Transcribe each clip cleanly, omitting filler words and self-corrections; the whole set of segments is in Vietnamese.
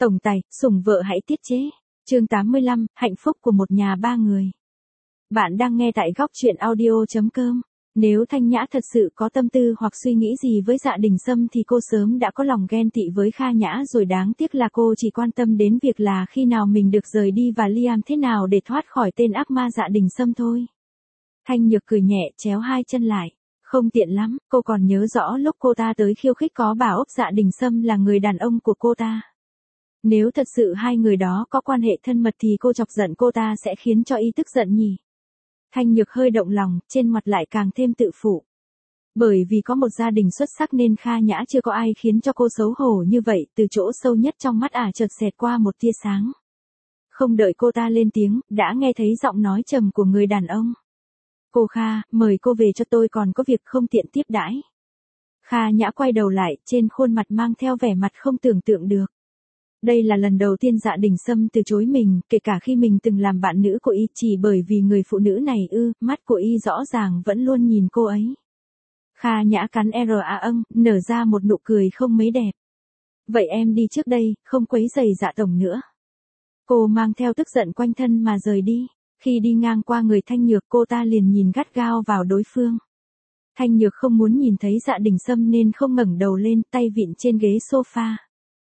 Tổng tài, sủng vợ hãy tiết chế. Chương 85, hạnh phúc của một nhà ba người. Bạn đang nghe tại góc truyện audio.com. Nếu Thanh Nhã thật sự có tâm tư hoặc suy nghĩ gì với Dạ Đình Sâm thì cô sớm đã có lòng ghen tị với Kha Nhã rồi, đáng tiếc là cô chỉ quan tâm đến việc là khi nào mình được rời đi và Liam thế nào để thoát khỏi tên ác ma Dạ Đình Sâm thôi. Thanh Nhược cười nhẹ, chéo hai chân lại. Không tiện lắm, cô còn nhớ rõ lúc cô ta tới khiêu khích có bảo ốc Dạ Đình Sâm là người đàn ông của cô ta. Nếu thật sự hai người đó có quan hệ thân mật thì cô chọc giận cô ta sẽ khiến cho y tức giận nhỉ. Thanh Nhược hơi động lòng, trên mặt lại càng thêm tự phụ. Bởi vì có một gia đình xuất sắc nên Kha Nhã chưa có ai khiến cho cô xấu hổ như vậy, từ chỗ sâu nhất trong mắt chợt xẹt qua một tia sáng. Không đợi cô ta lên tiếng, đã nghe thấy giọng nói trầm của người đàn ông. Cô Kha, mời cô về cho tôi còn có việc không tiện tiếp đãi. Kha Nhã quay đầu lại, trên khuôn mặt mang theo vẻ mặt không tưởng tượng được. Đây là lần đầu tiên Dạ Đình Sâm từ chối mình, kể cả khi mình từng làm bạn nữ của y, chỉ bởi vì người phụ nữ này mắt của y rõ ràng vẫn luôn nhìn cô ấy. Kha Nhã cắn nở ra một nụ cười không mấy đẹp. Vậy em đi trước đây, không quấy rầy Dạ tổng nữa. Cô mang theo tức giận quanh thân mà rời đi. Khi đi ngang qua người Thanh Nhược, cô ta liền nhìn gắt gao vào đối phương. Thanh Nhược không muốn nhìn thấy Dạ Đình Sâm nên không ngẩng đầu lên, tay vịn trên ghế sofa.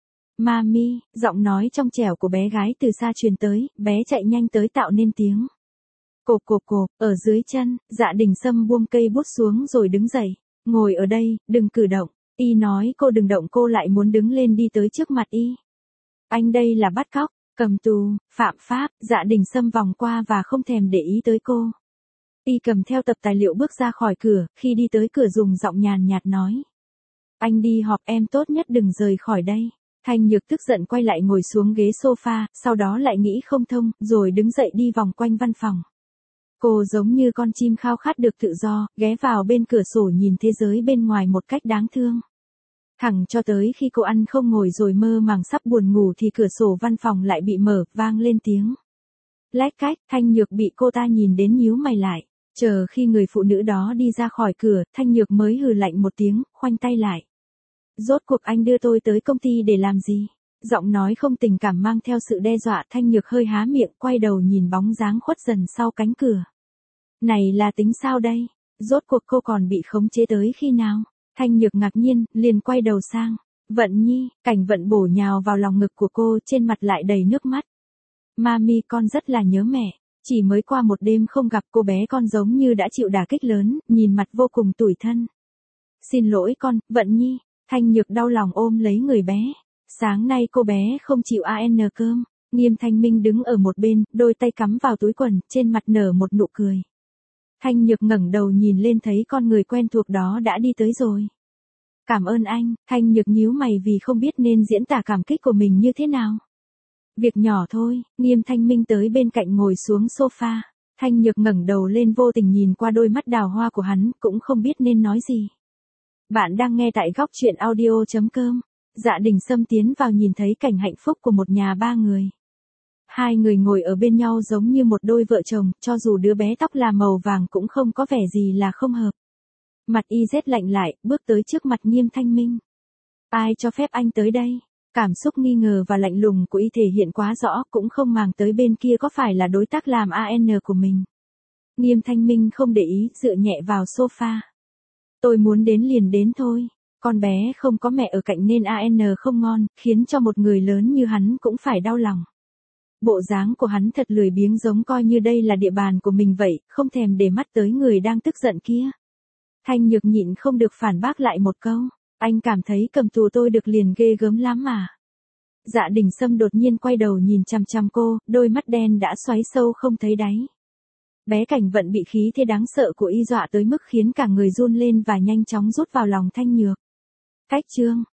Mami, giọng nói trong trẻo của bé gái từ xa truyền tới, bé chạy nhanh tới tạo nên tiếng. Cộp cộp cộp, ở dưới chân, Dạ Đình Sâm buông cây bút xuống rồi đứng dậy. Ngồi ở đây, đừng cử động. Y nói cô đừng động, cô lại muốn đứng lên đi tới trước mặt y. Anh đây là bắt cóc, cầm tù, phạm pháp. Dạ Đình Sâm vòng qua và không thèm để ý tới cô. Y cầm theo tập tài liệu bước ra khỏi cửa, khi đi tới cửa dùng giọng nhàn nhạt nói. Anh đi họp, em tốt nhất đừng rời khỏi đây. Thanh Nhược tức giận quay lại ngồi xuống ghế sofa, sau đó lại nghĩ không thông, rồi đứng dậy đi vòng quanh văn phòng. Cô giống như con chim khao khát được tự do, ghé vào bên cửa sổ nhìn thế giới bên ngoài một cách đáng thương. Thẳng cho tới khi cô ăn không ngồi rồi mơ màng sắp buồn ngủ thì cửa sổ văn phòng lại bị mở, vang lên tiếng. Lách cách, Thanh Nhược bị cô ta nhìn đến nhíu mày lại. Chờ khi người phụ nữ đó đi ra khỏi cửa, Thanh Nhược mới hừ lạnh một tiếng, khoanh tay lại. Rốt cuộc anh đưa tôi tới công ty để làm gì? Giọng nói không tình cảm mang theo sự đe dọa. Thanh Nhược hơi há miệng, quay đầu nhìn bóng dáng khuất dần sau cánh cửa. Này là tính sao đây? Rốt cuộc cô còn bị khống chế tới khi nào? Thanh Nhược ngạc nhiên, liền quay đầu sang. Vận Nhi, Cảnh Vận bổ nhào vào lòng ngực của cô, trên mặt lại đầy nước mắt. Mami, con rất là nhớ mẹ. Chỉ mới qua một đêm không gặp, cô bé con giống như đã chịu đả kích lớn, nhìn mặt vô cùng tủi thân. Xin lỗi con, Vận Nhi. Thanh Nhược đau lòng ôm lấy người bé. Sáng nay cô bé không chịu ăn cơm. Nghiêm Thanh Minh đứng ở một bên, đôi tay cắm vào túi quần, trên mặt nở một nụ cười. Thanh Nhược ngẩng đầu nhìn lên thấy con người quen thuộc đó đã đi tới rồi. Cảm ơn anh. Thanh Nhược nhíu mày vì không biết nên diễn tả cảm kích của mình như thế nào. Việc nhỏ thôi. Nghiêm Thanh Minh tới bên cạnh ngồi xuống sofa. Thanh Nhược ngẩng đầu lên vô tình nhìn qua đôi mắt đào hoa của hắn, cũng không biết nên nói gì. Bạn đang nghe tại góc truyện audio.com. Dạ Đình Sâm tiến vào nhìn thấy cảnh hạnh phúc của một nhà ba người. Hai người ngồi ở bên nhau giống như một đôi vợ chồng, cho dù đứa bé tóc là màu vàng cũng không có vẻ gì là không hợp. Mặt y rét lạnh lại, bước tới trước mặt Nghiêm Thanh Minh. Ai cho phép anh tới đây? Cảm xúc nghi ngờ và lạnh lùng của y thể hiện quá rõ, cũng không màng tới bên kia có phải là đối tác làm của mình. Nghiêm Thanh Minh không để ý, dựa nhẹ vào sofa. Tôi muốn đến liền đến thôi. Con bé không có mẹ ở cạnh nên không ngon, khiến cho một người lớn như hắn cũng phải đau lòng. Bộ dáng của hắn thật lười biếng, giống coi như đây là địa bàn của mình vậy, không thèm để mắt tới người đang tức giận kia. Thanh Nhược nhịn không được phản bác lại một câu. Anh cảm thấy cầm tù tôi được liền ghê gớm lắm mà. Dạ Đình Sâm đột nhiên quay đầu nhìn chằm chằm cô, đôi mắt đen đã xoáy sâu không thấy đáy. Bé Cảnh Vận bị khí thế đáng sợ của y dọa tới mức khiến cả người run lên và nhanh chóng rút vào lòng Thanh Nhược. Cách chương,